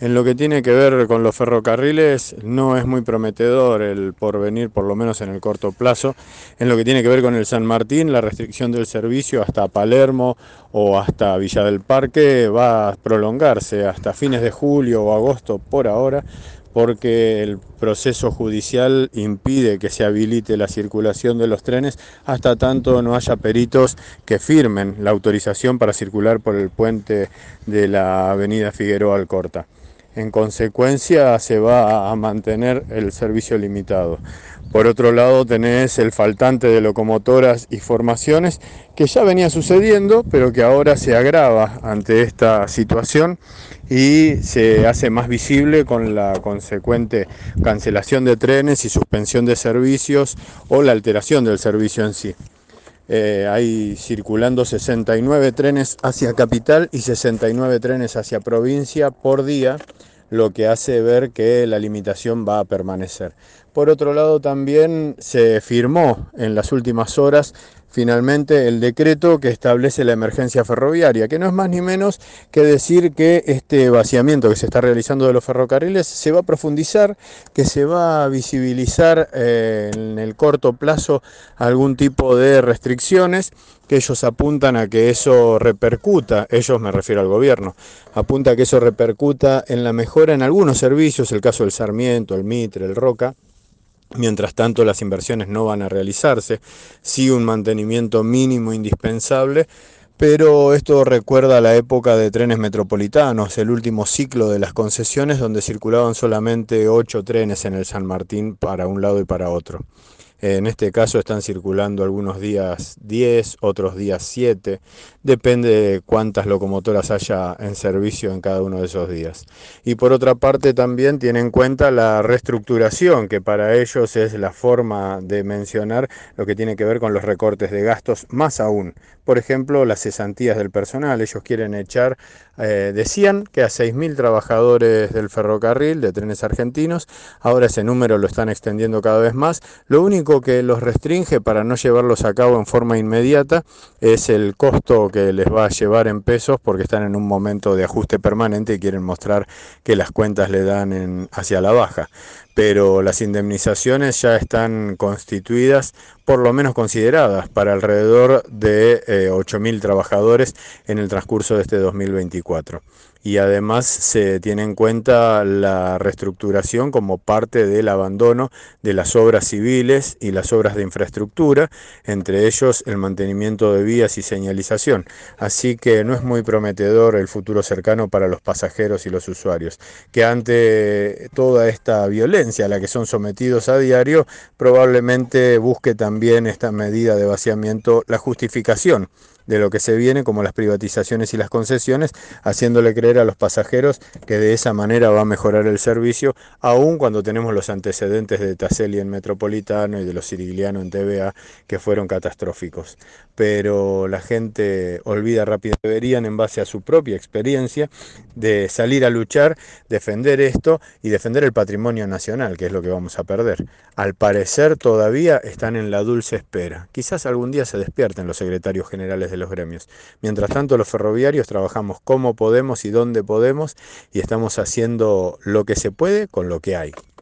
En lo que tiene que ver con los ferrocarriles, no es muy prometedor el porvenir, por lo menos en el corto plazo. En lo que tiene que ver con el San Martín, la restricción del servicio hasta Palermo o hasta Villa del Parque va a prolongarse hasta fines de julio o agosto por ahora, porque el proceso judicial impide que se habilite la circulación de los trenes hasta tanto no haya peritos que firmen la autorización para circular por el puente de la avenida Figueroa Alcorta. En consecuencia, se va a mantener el servicio limitado. Por otro lado, tenés el faltante de locomotoras y formaciones, que ya venía sucediendo, pero que ahora se agrava ante esta situación y se hace más visible con la consecuente cancelación de trenes y suspensión de servicios o la alteración del servicio en sí. Hay circulando 69 trenes hacia capital y 69 trenes hacia provincia por día, lo que hace ver que la limitación va a permanecer. Por otro lado, también se firmó en las últimas horas finalmente el decreto que establece la emergencia ferroviaria, que no es más ni menos que decir que este vaciamiento que se está realizando de los ferrocarriles se va a profundizar, que se va a visibilizar en el corto plazo algún tipo de restricciones, que ellos apuntan a que eso repercuta, ellos me refiero al gobierno, apunta a que eso repercuta en la mejora en algunos servicios, el caso del Sarmiento, el Mitre, el Roca. Mientras tanto, las inversiones no van a realizarse, sí un mantenimiento mínimo indispensable, pero esto recuerda a la época de trenes metropolitanos, el último ciclo de las concesiones, donde circulaban solamente 8 trenes en el San Martín para un lado y para otro. En este caso están circulando algunos días 10, otros días 7, depende de cuántas locomotoras haya en servicio en cada uno de esos días. Y por otra parte también tiene en cuenta la reestructuración, que para ellos es la forma de mencionar lo que tiene que ver con los recortes de gastos, más aún. Por ejemplo, las cesantías del personal, ellos quieren echar, decían que a 6.000 trabajadores del ferrocarril, de Trenes Argentinos, ahora ese número lo están extendiendo cada vez más. Lo único que los restringe para no llevarlos a cabo en forma inmediata es el costo que les va a llevar en pesos, porque están en un momento de ajuste permanente y quieren mostrar que las cuentas le dan hacia la baja. Pero las indemnizaciones ya están constituidas, por lo menos consideradas, para alrededor de 8.000 trabajadores en el transcurso de este 2024. Y además se tiene en cuenta la reestructuración como parte del abandono de las obras civiles y las obras de infraestructura, entre ellos el mantenimiento de vías y señalización. Así que no es muy prometedor el futuro cercano para los pasajeros y los usuarios, que ante toda esta violencia a la que son sometidos a diario, probablemente busque también esta medida de vaciamiento la justificación de lo que se viene, como las privatizaciones y las concesiones, haciéndole creer a los pasajeros que de esa manera va a mejorar el servicio, aun cuando tenemos los antecedentes de Taselli en Metropolitano y de los Sirigliano en TVA, que fueron catastróficos. Pero la gente olvida rápido, deberían, en base a su propia experiencia, de salir a luchar, defender esto y defender el patrimonio nacional, que es lo que vamos a perder. Al parecer todavía están en la dulce espera. Quizás algún día se despierten los secretarios generales de los gremios. Mientras tanto, los ferroviarios trabajamos como podemos y donde podemos, y estamos haciendo lo que se puede con lo que hay.